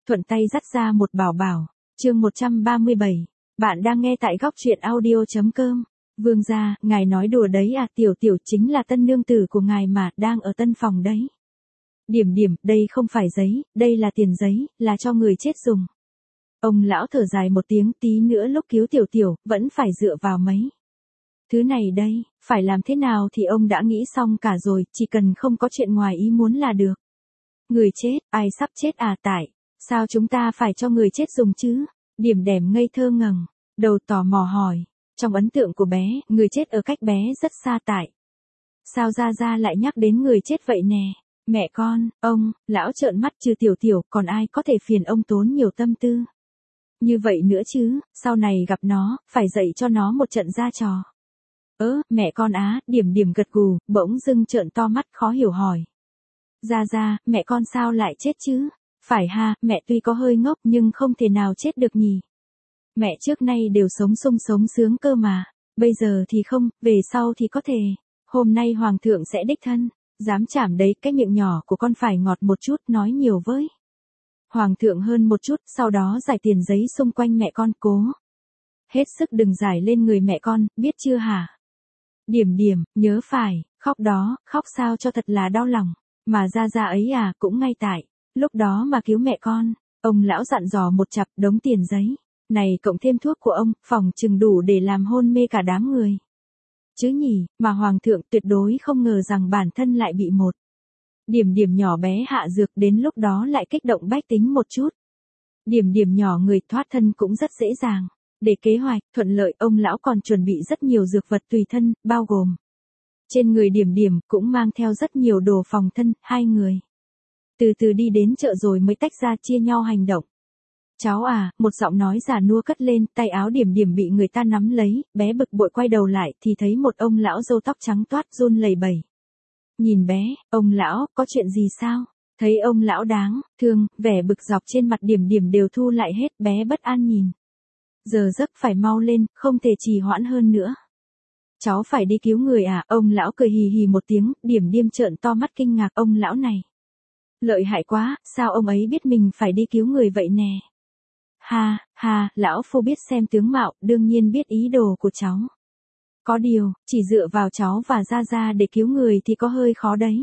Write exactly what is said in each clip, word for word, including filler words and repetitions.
thuận tay dắt ra một bảo bảo. Chương một trăm ba mươi bảy. Bạn đang nghe tại góc truyện audio chấm com. Vương gia, ngài nói đùa đấy à, tiểu tiểu chính là tân nương tử của ngài mà, đang ở tân phòng đấy. Điểm điểm, đây không phải giấy, đây là tiền giấy, là cho người chết dùng. Ông lão thở dài một tiếng, tí nữa lúc cứu tiểu tiểu, vẫn phải dựa vào mấy thứ này đây, phải làm thế nào thì ông đã nghĩ xong cả rồi, chỉ cần không có chuyện ngoài ý muốn là được. Người chết, ai sắp chết à, tại sao chúng ta phải cho người chết dùng chứ? Điểm đẻm ngây thơ ngẩng đầu tò mò hỏi. Trong ấn tượng của bé, người chết ở cách bé rất xa tại sao Gia Gia lại nhắc đến người chết vậy nè? Mẹ con, ông, lão trợn mắt, trừ tiểu tiểu, còn ai có thể phiền ông tốn nhiều tâm tư như vậy nữa chứ, sau này gặp nó, phải dạy cho nó một trận ra trò. Ớ, mẹ con á, điểm điểm gật gù, bỗng dưng trợn to mắt khó hiểu hỏi. Gia Gia, mẹ con sao lại chết chứ? Phải ha, mẹ tuy có hơi ngốc nhưng không thể nào chết được nhỉ. Mẹ trước nay đều sống sung sống sướng cơ mà, bây giờ thì không, về sau thì có thể. Hôm nay hoàng thượng sẽ đích thân, dám chảm đấy, cái miệng nhỏ của con phải ngọt một chút, nói nhiều với hoàng thượng hơn một chút, sau đó giải tiền giấy xung quanh mẹ con, cố hết sức đừng giải lên người mẹ con, biết chưa hả? Điểm điểm, nhớ phải, khóc đó, khóc sao cho thật là đau lòng, mà Gia Gia ấy à, cũng ngay tại lúc đó mà cứu mẹ con. Ông lão dặn dò một chặp đống tiền giấy này cộng thêm thuốc của ông, phòng chừng đủ để làm hôn mê cả đám người. Chứ nhỉ, mà hoàng thượng tuyệt đối không ngờ rằng bản thân lại bị một điểm điểm nhỏ bé hạ dược, đến lúc đó lại kích động bách tính một chút. Điểm điểm nhỏ người thoát thân cũng rất dễ dàng. Để kế hoạch thuận lợi, ông lão còn chuẩn bị rất nhiều dược vật tùy thân, bao gồm trên người điểm điểm cũng mang theo rất nhiều đồ phòng thân. Hai người từ từ đi đến chợ rồi mới tách ra chia nhau hành động. Cháu à, một giọng nói già nua cất lên, tay áo điểm điểm bị người ta nắm lấy, bé bực bội quay đầu lại thì thấy một ông lão râu tóc trắng toát run lẩy bẩy. Nhìn bé, ông lão, có chuyện gì sao? Thấy ông lão đáng thương, vẻ bực dọc trên mặt điểm điểm đều thu lại hết, bé bất an nhìn. Giờ giấc phải mau lên, không thể trì hoãn hơn nữa. Cháu phải đi cứu người à? Ông lão cười hì hì một tiếng, điểm điểm trợn to mắt kinh ngạc, ông lão này lợi hại quá, sao ông ấy biết mình phải đi cứu người vậy nè? Ha, ha, lão phu biết xem tướng mạo, đương nhiên biết ý đồ của cháu. Có điều, chỉ dựa vào cháu và Gia Gia để cứu người thì có hơi khó đấy.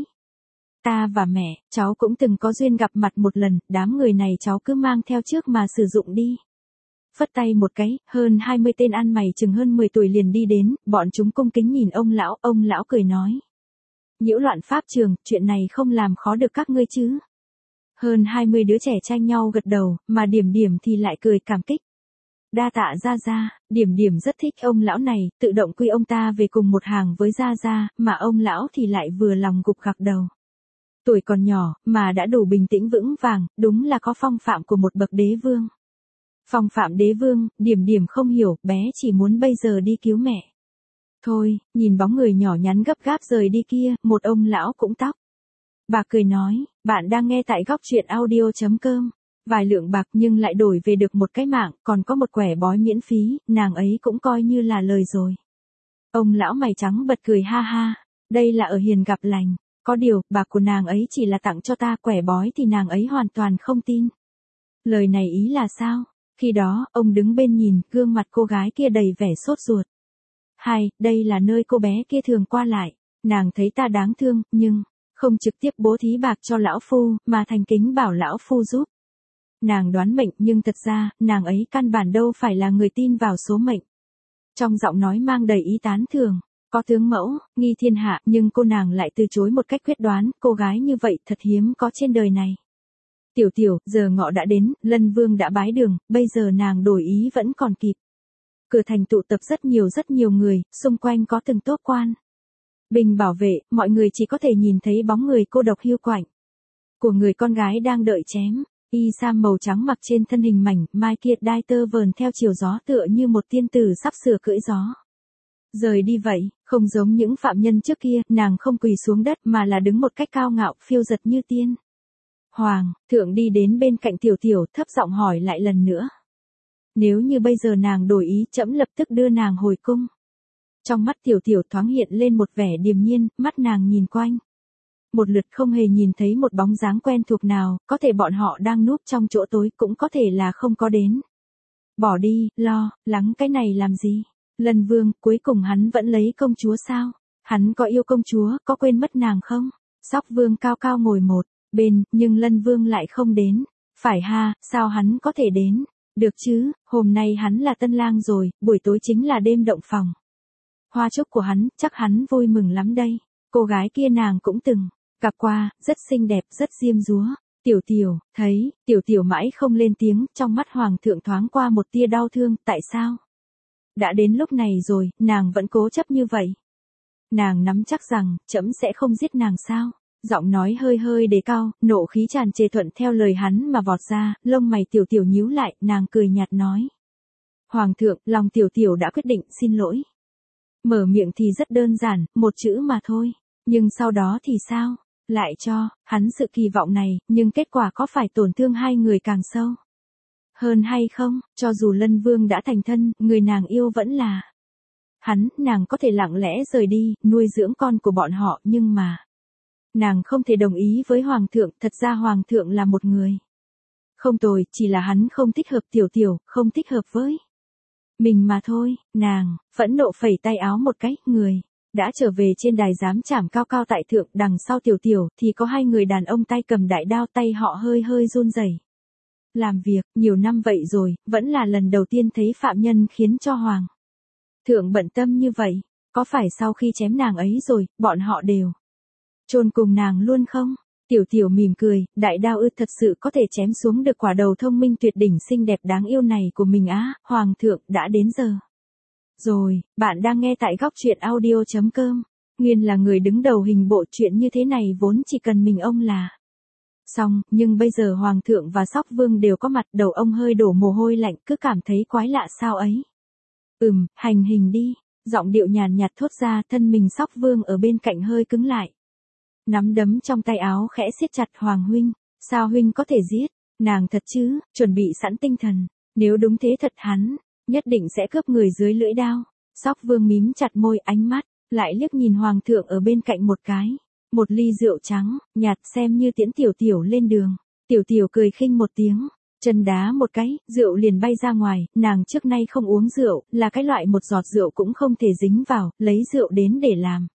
Ta và mẹ, cháu cũng từng có duyên gặp mặt một lần, đám người này cháu cứ mang theo trước mà sử dụng đi. Phất tay một cái, hơn hai mươi tên ăn mày chừng hơn mười tuổi liền đi đến, bọn chúng cung kính nhìn ông lão, ông lão cười nói. Nhiễu loạn pháp trường, chuyện này không làm khó được các ngươi chứ. Hơn hai mươi đứa trẻ tranh nhau gật đầu, mà điểm điểm thì lại cười cảm kích. Đa tạ Gia Gia, điểm điểm rất thích ông lão này, tự động quy ông ta về cùng một hàng với Gia Gia, mà ông lão thì lại vừa lòng gục gặc đầu. Tuổi còn nhỏ, mà đã đủ bình tĩnh vững vàng, đúng là có phong phạm của một bậc đế vương. Phong phạm đế vương, điểm điểm không hiểu, bé chỉ muốn bây giờ đi cứu mẹ. Thôi, nhìn bóng người nhỏ nhắn gấp gáp rời đi kia, một ông lão cũng tóc bà cười nói, bạn đang nghe tại góc truyện audio chấm com. Vài lượng bạc nhưng lại đổi về được một cái mạng, còn có một quẻ bói miễn phí, nàng ấy cũng coi như là lời rồi. Ông lão mày trắng bật cười ha ha, đây là ở hiền gặp lành, có điều, bạc của nàng ấy chỉ là tặng cho ta, quẻ bói thì nàng ấy hoàn toàn không tin. Lời này ý là sao? Khi đó, ông đứng bên nhìn, gương mặt cô gái kia đầy vẻ sốt ruột. Hai, đây là nơi cô bé kia thường qua lại, nàng thấy ta đáng thương, nhưng không trực tiếp bố thí bạc cho lão phu, mà thành kính bảo lão phu giúp nàng đoán mệnh, nhưng thật ra, nàng ấy căn bản đâu phải là người tin vào số mệnh. Trong giọng nói mang đầy ý tán thưởng, có tướng mẫu, nghi thiên hạ, nhưng cô nàng lại từ chối một cách quyết đoán, cô gái như vậy thật hiếm có trên đời này. Tiểu tiểu, giờ ngọ đã đến, Lân Vương đã bái đường, bây giờ nàng đổi ý vẫn còn kịp. Cửa thành tụ tập rất nhiều rất nhiều người, xung quanh có từng tốp quan bình bảo vệ, mọi người chỉ có thể nhìn thấy bóng người cô độc hiu quạnh của người con gái đang đợi chém. Y sam màu trắng mặc trên thân hình mảnh, mai kia đai tơ vờn theo chiều gió tựa như một tiên tử sắp sửa cưỡi gió. Rời đi vậy, không giống những phạm nhân trước kia, nàng không quỳ xuống đất mà là đứng một cách cao ngạo, phiêu giật như tiên. Hoàng, thượng đi đến bên cạnh tiểu tiểu, thấp giọng hỏi lại lần nữa. Nếu như bây giờ nàng đổi ý, trẫm lập tức đưa nàng hồi cung. Trong mắt tiểu tiểu thoáng hiện lên một vẻ điềm nhiên, mắt nàng nhìn quanh một lượt không hề nhìn thấy một bóng dáng quen thuộc nào, có thể bọn họ đang núp trong chỗ tối, cũng có thể là không có đến. Bỏ đi, lo, lắng cái này làm gì? Lân Vương, cuối cùng hắn vẫn lấy công chúa sao? Hắn có yêu công chúa, có quên mất nàng không? Sóc Vương cao cao ngồi một bên, nhưng Lân Vương lại không đến. Phải ha, sao hắn có thể đến? Được chứ, hôm nay hắn là tân lang rồi, buổi tối chính là đêm động phòng. Hoa chúc của hắn, chắc hắn vui mừng lắm đây. Cô gái kia nàng cũng từng gặp qua, rất xinh đẹp, rất diêm dúa. Tiểu Tiểu, thấy, Tiểu Tiểu mãi không lên tiếng, trong mắt Hoàng thượng thoáng qua một tia đau thương, tại sao? Đã đến lúc này rồi, nàng vẫn cố chấp như vậy. Nàng nắm chắc rằng, trẫm sẽ không giết nàng sao? Giọng nói hơi hơi đề cao, nộ khí tràn trề thuận theo lời hắn mà vọt ra, lông mày Tiểu Tiểu nhíu lại, nàng cười nhạt nói. Hoàng thượng, lòng Tiểu Tiểu đã quyết định, xin lỗi. Mở miệng thì rất đơn giản, một chữ mà thôi. Nhưng sau đó thì sao? Lại cho hắn sự kỳ vọng này, nhưng kết quả có phải tổn thương hai người càng sâu hơn hay không? Cho dù Lân Vương đã thành thân, người nàng yêu vẫn là hắn, nàng có thể lặng lẽ rời đi, nuôi dưỡng con của bọn họ, nhưng mà nàng không thể đồng ý với Hoàng thượng, thật ra Hoàng thượng là một người không tồi, chỉ là hắn không thích hợp Tiểu Tiểu, không thích hợp với mình mà thôi. Nàng phẫn nộ phẩy tay áo một cái, người đã trở về trên đài giám trảm cao cao tại thượng, đằng sau Tiểu Tiểu thì có hai người đàn ông tay cầm đại đao, tay họ hơi hơi run rẩy. Làm việc nhiều năm vậy rồi, vẫn là lần đầu tiên thấy phạm nhân khiến cho Hoàng thượng bận tâm như vậy. Có phải sau khi chém nàng ấy rồi, bọn họ đều chôn cùng nàng luôn không? Tiểu Tiểu mỉm cười, đại đao ư, thật sự có thể chém xuống được quả đầu thông minh tuyệt đỉnh xinh đẹp đáng yêu này của mình á? Hoàng thượng, đã đến giờ rồi. Bạn đang nghe tại góc truyện audio chấm com. Nguyên là người đứng đầu hình bộ, chuyện như thế này vốn chỉ cần mình ông là xong, nhưng bây giờ Hoàng thượng và Sóc Vương đều có mặt, đầu ông hơi đổ mồ hôi lạnh, cứ cảm thấy quái lạ sao ấy. Ừm, hành hình đi. Giọng điệu nhàn nhạt thốt ra, thân mình Sóc Vương ở bên cạnh hơi cứng lại. Nắm đấm trong tay áo khẽ siết chặt. Hoàng huynh, sao huynh có thể giết nàng thật chứ? Chuẩn bị sẵn tinh thần, nếu đúng thế thật hắn nhất định sẽ cướp người dưới lưỡi đao. Sóc Vương mím chặt môi, ánh mắt lại liếc nhìn Hoàng thượng ở bên cạnh một cái. Một ly rượu trắng nhạt xem như tiễn Tiểu Tiểu lên đường. Tiểu Tiểu cười khinh một tiếng, chân đá một cái, rượu liền bay ra ngoài. Nàng trước nay không uống rượu, là cái loại một giọt rượu cũng không thể dính vào, lấy rượu đến để làm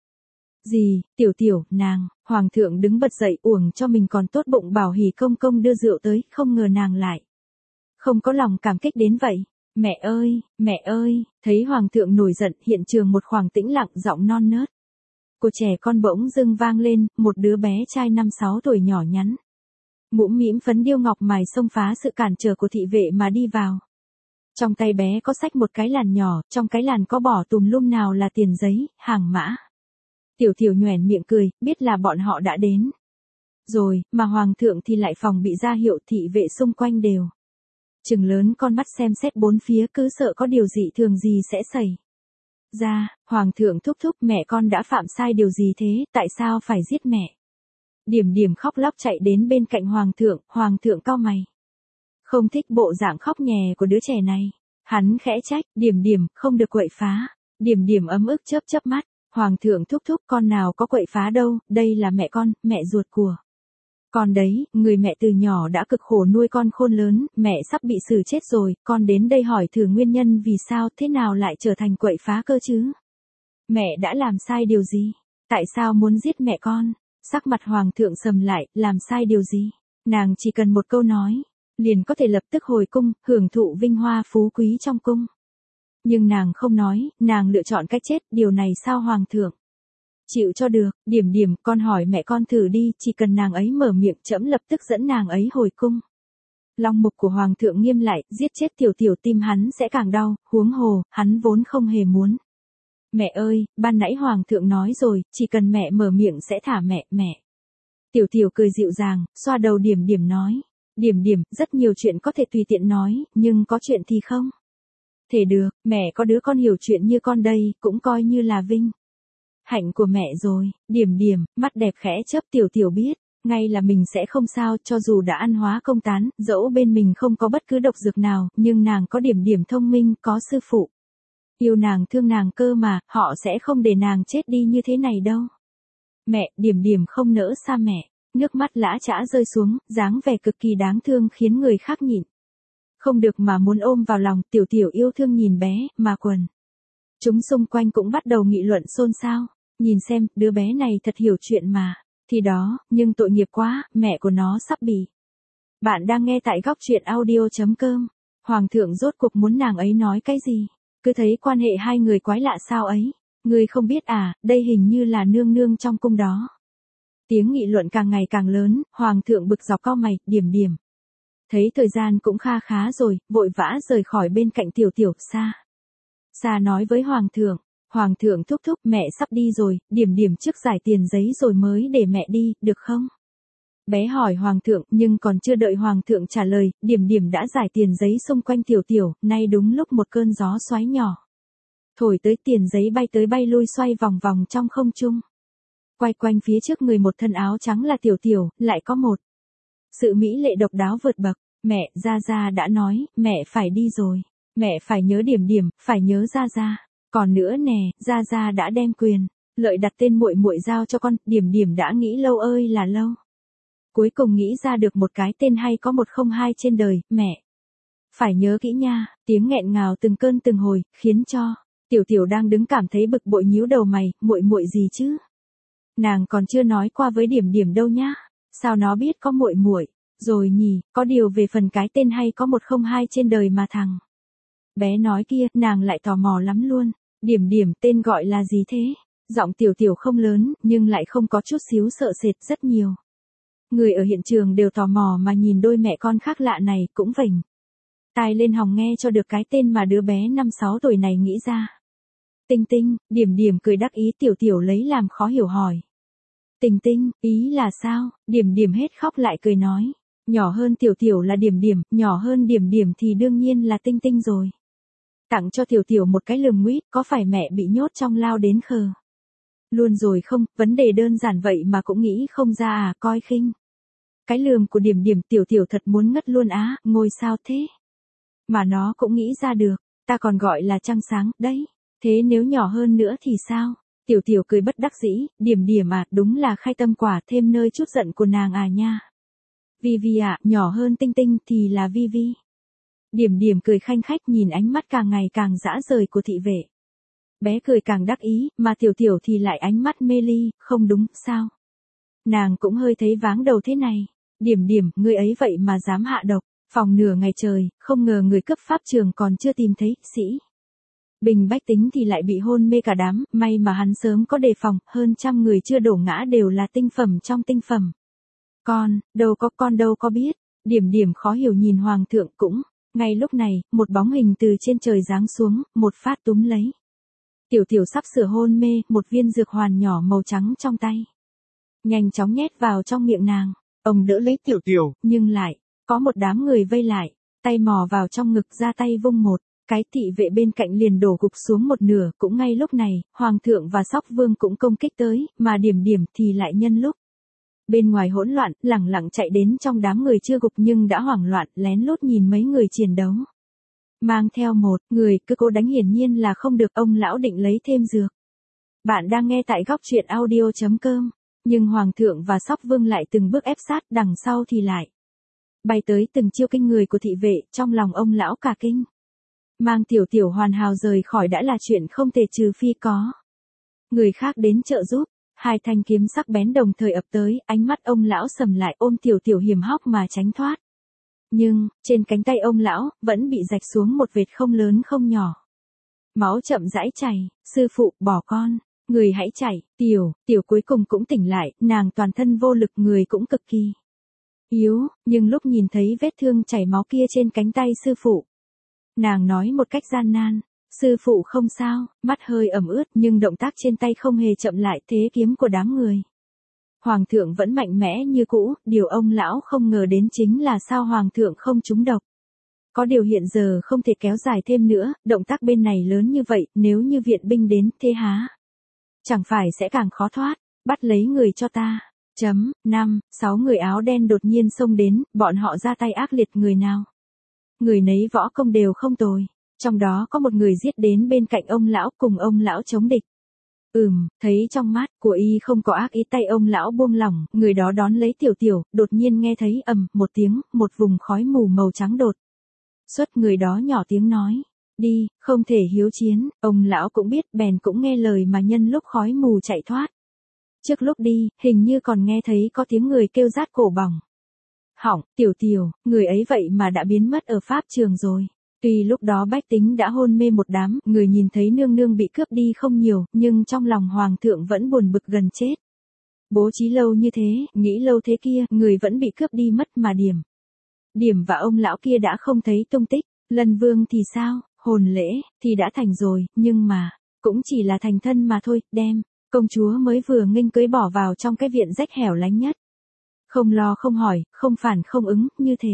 gì? Tiểu Tiểu, nàng. Hoàng thượng đứng bật dậy, uổng cho mình còn tốt bụng bảo Hỉ công công đưa rượu tới, không ngờ nàng lại không có lòng cảm kích đến vậy. Mẹ ơi, mẹ ơi. Thấy Hoàng thượng nổi giận, hiện trường một khoảng tĩnh lặng, giọng non nớt của trẻ con bỗng dưng vang lên, một đứa bé trai năm sáu tuổi nhỏ nhắn, mũm mĩm phấn điêu ngọc mài xông phá sự cản trở của thị vệ mà đi vào. Trong tay bé có xách một cái làn nhỏ, trong cái làn có bỏ tùm lum, nào là tiền giấy, hàng mã. Tiểu Tiểu nhoẻn miệng cười, biết là bọn họ đã đến rồi, mà Hoàng thượng thì lại phòng bị ra hiệu, thị vệ xung quanh đều trừng lớn con mắt xem xét bốn phía, cứ sợ có điều dị thường gì sẽ xảy ra. Hoàng thượng thúc thúc, mẹ con đã phạm sai điều gì thế, tại sao phải giết mẹ? Điểm Điểm khóc lóc chạy đến bên cạnh Hoàng thượng. Hoàng thượng cau mày, không thích bộ dạng khóc nhè của đứa trẻ này. Hắn khẽ trách, Điểm Điểm, không được quậy phá. Điểm Điểm ấm ức chớp chớp mắt. Hoàng thượng thúc thúc, con nào có quậy phá đâu, đây là mẹ con, mẹ ruột của con đấy, người mẹ từ nhỏ đã cực khổ nuôi con khôn lớn, mẹ sắp bị xử chết rồi, con đến đây hỏi thử nguyên nhân vì sao, thế nào lại trở thành quậy phá cơ chứ? Mẹ đã làm sai điều gì? Tại sao muốn giết mẹ con? Sắc mặt Hoàng thượng sầm lại, làm sai điều gì? Nàng chỉ cần một câu nói, liền có thể lập tức hồi cung, hưởng thụ vinh hoa phú quý trong cung. Nhưng nàng không nói, nàng lựa chọn cách chết, điều này sao Hoàng thượng chịu cho được? Điểm Điểm, con hỏi mẹ con thử đi, chỉ cần nàng ấy mở miệng, trẫm lập tức dẫn nàng ấy hồi cung. Long mục của Hoàng thượng nghiêm lại, giết chết Tiểu Tiểu tim hắn sẽ càng đau, huống hồ, hắn vốn không hề muốn. Mẹ ơi, ban nãy Hoàng thượng nói rồi, chỉ cần mẹ mở miệng sẽ thả mẹ, mẹ. Tiểu Tiểu cười dịu dàng, xoa đầu Điểm Điểm nói. Điểm Điểm, rất nhiều chuyện có thể tùy tiện nói, nhưng có chuyện thì không thể được, mẹ có đứa con hiểu chuyện như con đây, cũng coi như là vinh hạnh của mẹ rồi. Điểm Điểm, mắt đẹp khẽ chớp. Tiểu Tiểu biết ngay là mình sẽ không sao, cho dù đã ăn hóa công tán, dẫu bên mình không có bất cứ độc dược nào, nhưng nàng có Điểm Điểm thông minh, có sư phụ yêu nàng thương nàng cơ mà, họ sẽ không để nàng chết đi như thế này đâu. Mẹ, Điểm Điểm không nỡ xa mẹ. Nước mắt lã chã rơi xuống, dáng vẻ cực kỳ đáng thương khiến người khác nhịn không được mà muốn ôm vào lòng. Tiểu Tiểu yêu thương nhìn bé, mà quần chúng xung quanh cũng bắt đầu nghị luận xôn xao. Nhìn xem, đứa bé này thật hiểu chuyện mà. Thì đó, nhưng tội nghiệp quá, mẹ của nó sắp bị. Bạn đang nghe tại góc truyện audio.com. Hoàng thượng rốt cuộc muốn nàng ấy nói cái gì? Cứ thấy quan hệ hai người quái lạ sao ấy. Người không biết à, đây hình như là nương nương trong cung đó. Tiếng nghị luận càng ngày càng lớn, Hoàng thượng bực dọc cau mày. Điểm Điểm thấy thời gian cũng kha khá rồi, vội vã rời khỏi bên cạnh Tiểu Tiểu. Xa Xa nói với Hoàng thượng. Hoàng thượng thúc thúc, mẹ sắp đi rồi, Điểm Điểm trước giải tiền giấy rồi mới để mẹ đi, được không? Bé hỏi Hoàng thượng, nhưng còn chưa đợi Hoàng thượng trả lời, Điểm Điểm đã giải tiền giấy xung quanh Tiểu Tiểu. Nay đúng lúc một cơn gió xoáy nhỏ thổi tới, tiền giấy bay tới bay lui, xoay vòng vòng trong không trung. Quay quanh phía trước người một thân áo trắng là Tiểu Tiểu, lại có một sự mỹ lệ độc đáo vượt bậc. Mẹ, Gia Gia đã nói, mẹ phải đi rồi. Mẹ phải nhớ Điểm Điểm, phải nhớ Gia Gia. Còn nữa nè, Gia Gia đã đem quyền lợi đặt tên muội muội giao cho con. Điểm Điểm đã nghĩ lâu ơi là lâu, cuối cùng nghĩ ra được một cái tên hay có một không hai trên đời. Mẹ phải nhớ kỹ nha. Tiếng nghẹn ngào từng cơn từng hồi, khiến cho Tiểu Tiểu đang đứng cảm thấy bực bội, nhíu đầu mày. Muội muội gì chứ? Nàng còn chưa nói qua với Điểm Điểm đâu nhá. Sao nó biết có muội muội rồi nhỉ? Có điều về phần cái tên hay có một không hai trên đời mà thằng bé nói kia, nàng lại tò mò lắm luôn. Điểm Điểm, tên gọi là gì thế? Giọng Tiểu Tiểu không lớn, nhưng lại không có chút xíu sợ sệt. Rất nhiều người ở hiện trường đều tò mò mà nhìn đôi mẹ con khác lạ này, cũng vểnh tai lên hòng nghe cho được cái tên mà đứa bé năm sáu tuổi này nghĩ ra. Tinh Tinh. Điểm Điểm cười đắc ý. Tiểu Tiểu lấy làm khó hiểu hỏi. Tinh Tinh, ý là sao? Điểm Điểm hết khóc lại cười nói. Nhỏ hơn Tiểu Tiểu là Điểm Điểm, nhỏ hơn Điểm Điểm thì đương nhiên là Tinh Tinh rồi. Tặng cho Tiểu Tiểu một cái lườm nguýt, có phải mẹ bị nhốt trong lao đến khờ luôn rồi không? Vấn đề đơn giản vậy mà cũng nghĩ không ra à? Coi khinh cái lườm của Điểm Điểm. Tiểu Tiểu thật muốn ngất luôn á. Ngôi sao thế mà nó cũng nghĩ ra được? Ta còn gọi là trăng sáng đấy. Thế nếu nhỏ hơn nữa thì sao? Tiểu Tiểu cười bất đắc dĩ. Điểm Điểm à, đúng là khai tâm quả thêm nơi chút giận của nàng à nha. Vi Vi à, nhỏ hơn Tinh Tinh thì là Vi Vi. Điểm Điểm cười khanh khách, nhìn ánh mắt càng ngày càng dã rời của thị vệ. Bé cười càng đắc ý, mà Tiểu Tiểu thì lại ánh mắt mê ly. Không đúng, sao? Nàng cũng hơi thấy váng đầu thế này. Điểm Điểm, ngươi ấy vậy mà dám hạ độc. Phòng nửa ngày trời, không ngờ người cấp pháp trường còn chưa tìm thấy. Sĩ bình bách tính thì lại bị hôn mê cả đám. May mà hắn sớm có đề phòng. Hơn trăm người chưa đổ ngã đều là tinh phẩm trong tinh phẩm. Con, đâu có con đâu có biết. Điểm Điểm khó hiểu nhìn Hoàng thượng. Cũng ngay lúc này, một bóng hình từ trên trời giáng xuống, một phát túm lấy Tiểu Tiểu sắp sửa hôn mê, một viên dược hoàn nhỏ màu trắng trong tay, nhanh chóng nhét vào trong miệng nàng. Ông đỡ lấy Tiểu Tiểu, nhưng lại có một đám người vây lại, tay mò vào trong ngực, ra tay vung một cái, thị vệ bên cạnh liền đổ gục xuống một nửa. Cũng ngay lúc này, Hoàng thượng và Sóc Vương cũng công kích tới, mà Điểm Điểm thì lại nhân lúc bên ngoài hỗn loạn, lẳng lặng chạy đến trong đám người chưa gục nhưng đã hoảng loạn, lén lút nhìn mấy người chiến đấu. Mang theo một người cứ cố đánh, hiển nhiên là không được. Ông lão định lấy thêm dược. Bạn đang nghe tại góc truyện audio.com. Nhưng Hoàng thượng và Sóc Vương lại từng bước ép sát, đằng sau thì lại bay tới từng chiêu kinh người của thị vệ. Trong lòng ông lão cả kinh. Mang Tiểu Tiểu hoàn hảo rời khỏi đã là chuyện không thể, trừ phi có người khác đến trợ giúp. Hai thanh kiếm sắc bén đồng thời ập tới, ánh mắt ông lão sầm lại, ôm Tiểu Tiểu hiểm hóc mà tránh thoát. Nhưng, trên cánh tay ông lão, vẫn bị rạch xuống một vệt không lớn không nhỏ. Máu chậm rãi chảy. Sư phụ, bỏ con. Người hãy chạy. Tiểu, Tiểu cuối cùng cũng tỉnh lại, nàng toàn thân vô lực, người cũng cực kỳ yếu, nhưng lúc nhìn thấy vết thương chảy máu kia trên cánh tay sư phụ, nàng nói một cách gian nan. Sư phụ không sao. Mắt hơi ẩm ướt, nhưng động tác trên tay không hề chậm lại. Thế kiếm của đám người Hoàng thượng vẫn mạnh mẽ như cũ. Điều ông lão không ngờ đến chính là sao Hoàng thượng không trúng độc. Có điều hiện giờ không thể kéo dài thêm nữa, động tác bên này lớn như vậy, nếu như viện binh đến, thế há chẳng phải sẽ càng khó thoát. Bắt lấy người cho ta. Chấm. Năm, sáu người áo đen đột nhiên xông đến, bọn họ ra tay ác liệt, người nào người nấy võ công đều không tồi. Trong đó có một người giết đến bên cạnh ông lão, cùng ông lão chống địch. Ừm, thấy trong mắt của y không có ác ý, tay ông lão buông lỏng, người đó đón lấy tiểu tiểu, đột nhiên nghe thấy ầm một tiếng, một vùng khói mù màu trắng đột xuất, người đó nhỏ tiếng nói, đi, không thể hiếu chiến, ông lão cũng biết bèn cũng nghe lời mà nhân lúc khói mù chạy thoát. Trước lúc đi, hình như còn nghe thấy có tiếng người kêu rát cổ bỏng. Hỏng, tiểu tiểu, người ấy vậy mà đã biến mất ở pháp trường rồi. Tuy lúc đó bách tính đã hôn mê một đám, người nhìn thấy nương nương bị cướp đi không nhiều, nhưng trong lòng hoàng thượng vẫn buồn bực gần chết. Bố trí lâu như thế, nghĩ lâu thế kia, người vẫn bị cướp đi mất mà điểm. Điểm và ông lão kia đã không thấy tung tích, Lân Vương thì sao, hồn lễ, thì đã thành rồi, nhưng mà, cũng chỉ là thành thân mà thôi, đem, công chúa mới vừa nghênh cưới bỏ vào trong cái viện rách hẻo lánh nhất. Không lo không hỏi, không phản không ứng, như thề.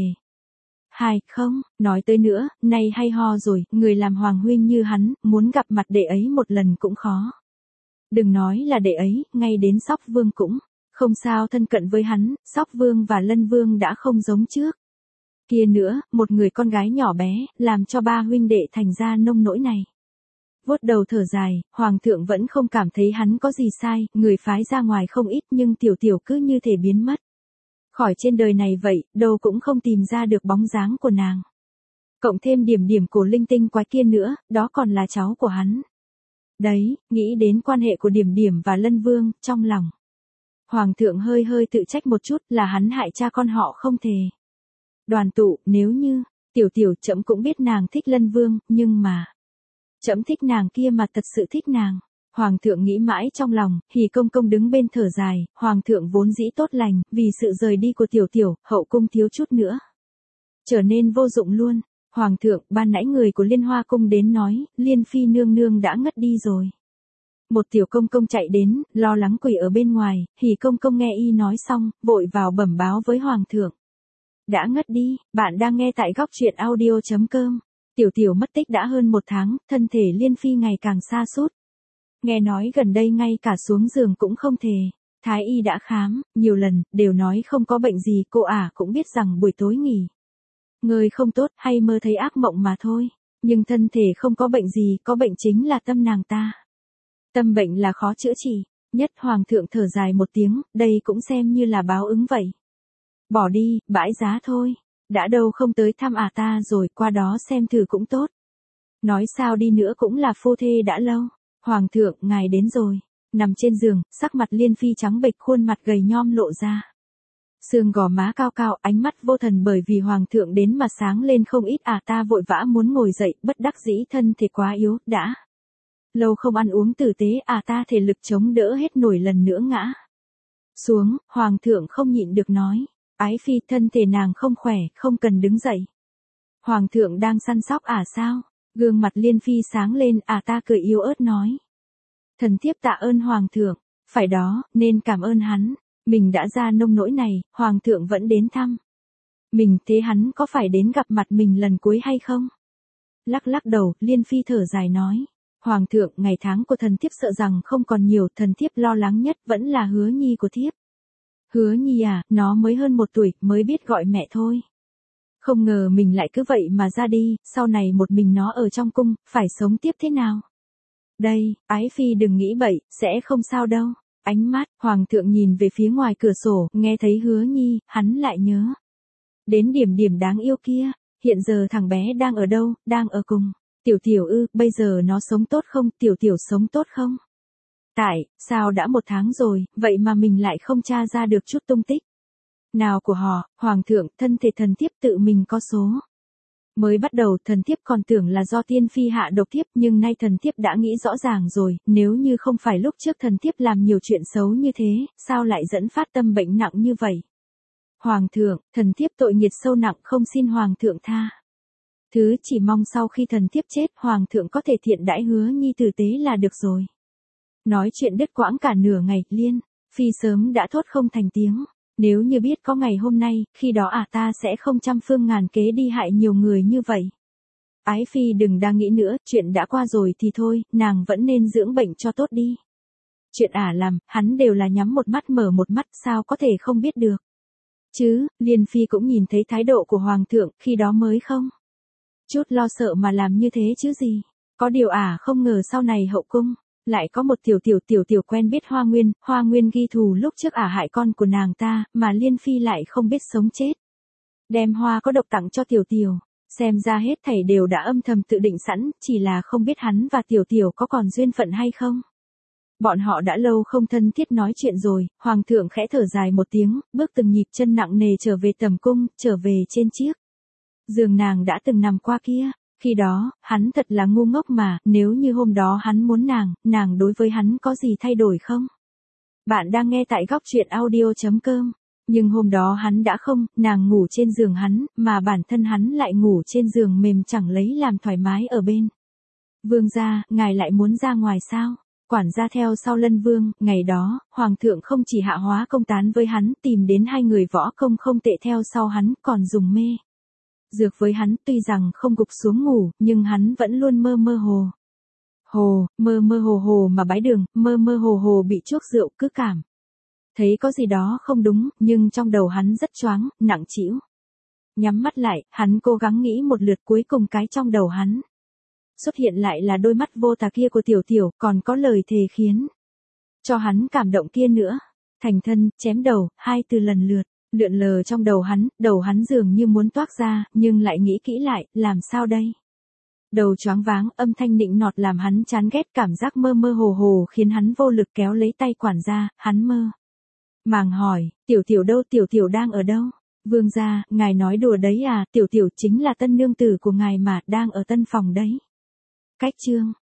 Hai, không, nói tới nữa, nay hay ho rồi, người làm hoàng huynh như hắn, muốn gặp mặt đệ ấy một lần cũng khó. Đừng nói là đệ ấy, ngay đến Sóc Vương cũng, không sao thân cận với hắn, Sóc Vương và Lân Vương đã không giống trước. Kia nữa, một người con gái nhỏ bé, làm cho ba huynh đệ thành ra nông nỗi này. Vuốt đầu thở dài, hoàng thượng vẫn không cảm thấy hắn có gì sai, người phái ra ngoài không ít nhưng tiểu tiểu cứ như thể biến mất. Khỏi trên đời này vậy, đâu cũng không tìm ra được bóng dáng của nàng. Cộng thêm điểm điểm của linh tinh quái kia nữa, đó còn là cháu của hắn. Đấy, nghĩ đến quan hệ của điểm điểm và Lân Vương, trong lòng. Hoàng thượng hơi hơi tự trách một chút là hắn hại cha con họ không thề. Đoàn tụ, nếu như, tiểu tiểu trẫm cũng biết nàng thích Lân Vương, nhưng mà, trẫm thích nàng kia mà thật sự thích nàng. Hoàng thượng nghĩ mãi trong lòng, Hỉ Công Công đứng bên thở dài, hoàng thượng vốn dĩ tốt lành, vì sự rời đi của tiểu tiểu, hậu cung thiếu chút nữa trở nên vô dụng luôn. Hoàng thượng, ban nãy người của Liên Hoa cung đến nói, Liên phi nương nương đã ngất đi rồi. Một tiểu công công chạy đến, lo lắng quỳ ở bên ngoài, Hỉ Công Công nghe y nói xong, vội vào bẩm báo với hoàng thượng. Đã ngất đi, bạn đang nghe tại góc truyện audio chấm com. Tiểu tiểu mất tích đã hơn một tháng, thân thể Liên phi ngày càng sa sút. Nghe nói gần đây ngay cả xuống giường cũng không thể. Thái y đã khám, nhiều lần, đều nói không có bệnh gì, cô ả cũng biết rằng buổi tối nghỉ ngơi không tốt, hay mơ thấy ác mộng mà thôi. Nhưng thân thể không có bệnh gì, có bệnh chính là tâm nàng ta. Tâm bệnh là khó chữa trị, nhất hoàng thượng thở dài một tiếng, đây cũng xem như là báo ứng vậy. Bỏ đi, bãi giá thôi, đã đâu không tới thăm ả ta rồi, qua đó xem thử cũng tốt. Nói sao đi nữa cũng là phu thê đã lâu. Hoàng thượng, ngài đến rồi. Nằm trên giường, sắc mặt Liên phi trắng bệch, khuôn mặt gầy nhom lộ ra. Xương gò má cao cao, ánh mắt vô thần bởi vì hoàng thượng đến mà sáng lên không ít. À ta vội vã muốn ngồi dậy, bất đắc dĩ thân thể quá yếu, đã lâu không ăn uống tử tế, à ta thể lực chống đỡ hết nổi lần nữa ngã xuống. Hoàng thượng không nhịn được nói, ái phi, thân thể nàng không khỏe, không cần đứng dậy. Hoàng thượng đang săn sóc à sao? Gương mặt Liên phi sáng lên, à ta cười yếu ớt nói. Thần thiếp tạ ơn hoàng thượng, phải đó, nên cảm ơn hắn, mình đã ra nông nỗi này, hoàng thượng vẫn đến thăm. Mình thế hắn có phải đến gặp mặt mình lần cuối hay không? Lắc lắc đầu, Liên phi thở dài nói. Hoàng thượng, ngày tháng của thần thiếp sợ rằng không còn nhiều, thần thiếp lo lắng nhất vẫn là Hứa Nhi của thiếp. Hứa Nhi à, nó mới hơn một tuổi, mới biết gọi mẹ thôi. Không ngờ mình lại cứ vậy mà ra đi, sau này một mình nó ở trong cung, phải sống tiếp thế nào? Đây, ái phi đừng nghĩ bậy, sẽ không sao đâu. Ánh mắt, hoàng thượng nhìn về phía ngoài cửa sổ, nghe thấy Hứa Nhi, hắn lại nhớ đến điểm điểm đáng yêu kia. Hiện giờ thằng bé đang ở đâu, đang ở cùng tiểu tiểu ư, bây giờ nó sống tốt không, tiểu tiểu sống tốt không? Tại, sao đã một tháng rồi, vậy mà mình lại không tra ra được chút tung tích nào của họ. Hoàng thượng, thân thể thần thiếp tự mình có số. Mới bắt đầu thần thiếp còn tưởng là do tiên phi hạ độc thiếp, nhưng nay thần thiếp đã nghĩ rõ ràng rồi, nếu như không phải lúc trước thần thiếp làm nhiều chuyện xấu như thế, sao lại dẫn phát tâm bệnh nặng như vậy? Hoàng thượng, thần thiếp tội nghiệt sâu nặng, không xin hoàng thượng tha thứ, chỉ mong sau khi thần thiếp chết, hoàng thượng có thể thiện đãi Hứa Nhi tử tế là được rồi. Nói chuyện đứt quãng cả nửa ngày, Liên phi sớm đã thốt không thành tiếng. Nếu như biết có ngày hôm nay, khi đó à ta sẽ không trăm phương ngàn kế đi hại nhiều người như vậy. Ái phi đừng đang nghĩ nữa, chuyện đã qua rồi thì thôi, nàng vẫn nên dưỡng bệnh cho tốt đi. Chuyện ả làm, hắn đều là nhắm một mắt mở một mắt, sao có thể không biết được. Chứ, Liên phi cũng nhìn thấy thái độ của hoàng thượng, khi đó mới không chút lo sợ mà làm như thế chứ gì. Có điều ả không ngờ sau này hậu cung Lại có một tiểu tiểu tiểu tiểu quen biết Hoa Nguyên, Hoa Nguyên ghi thù lúc trước ả hại con của nàng ta, mà Liên Phi lại không biết sống chết. Đem hoa có độc tặng cho tiểu tiểu, xem ra hết thảy đều đã âm thầm tự định sẵn, chỉ là không biết hắn và tiểu tiểu có còn duyên phận hay không. Bọn họ đã lâu không thân thiết nói chuyện rồi, Hoàng thượng khẽ thở dài một tiếng, bước từng nhịp chân nặng nề trở về tầm cung, trở về trên chiếc giường nàng đã từng nằm qua kia. Khi đó, hắn thật là ngu ngốc mà, nếu như hôm đó hắn muốn nàng, nàng đối với hắn có gì thay đổi không? Bạn đang nghe tại góc truyện audio chấm com. Nhưng hôm đó hắn đã không, nàng ngủ trên giường hắn, mà bản thân hắn lại ngủ trên giường mềm chẳng lấy làm thoải mái ở bên. Vương gia, ngài lại muốn ra ngoài sao? Quản gia theo sau Lân Vương, ngày đó, Hoàng thượng không chỉ hạ hóa công tán với hắn, tìm đến hai người võ công không tệ theo sau hắn, còn dùng mê dược với hắn, tuy rằng không gục xuống ngủ, nhưng hắn vẫn luôn mơ mơ hồ. Hồ, mơ mơ hồ hồ mà bái đường, mơ mơ hồ hồ bị chuốc rượu, cứ cảm thấy có gì đó không đúng, nhưng trong đầu hắn rất choáng, nặng trĩu. Nhắm mắt lại, hắn cố gắng nghĩ một lượt, cuối cùng cái trong đầu hắn xuất hiện lại là đôi mắt vô tà kia của tiểu tiểu, còn có lời thề khiến cho hắn cảm động kia nữa. Thành thân, chém đầu, hai từ lần lượt lượn lờ trong đầu hắn, đầu hắn dường như muốn toác ra, nhưng lại nghĩ kỹ lại, làm sao đây? Đầu choáng váng, âm thanh nịnh nọt làm hắn chán ghét, cảm giác mơ mơ hồ hồ khiến hắn vô lực kéo lấy tay quản gia, hắn mơ màng hỏi, tiểu tiểu đâu, tiểu tiểu đang ở đâu? Vương gia, ngài nói đùa đấy à, tiểu tiểu chính là tân nương tử của ngài mà, đang ở tân phòng đấy. Cách chương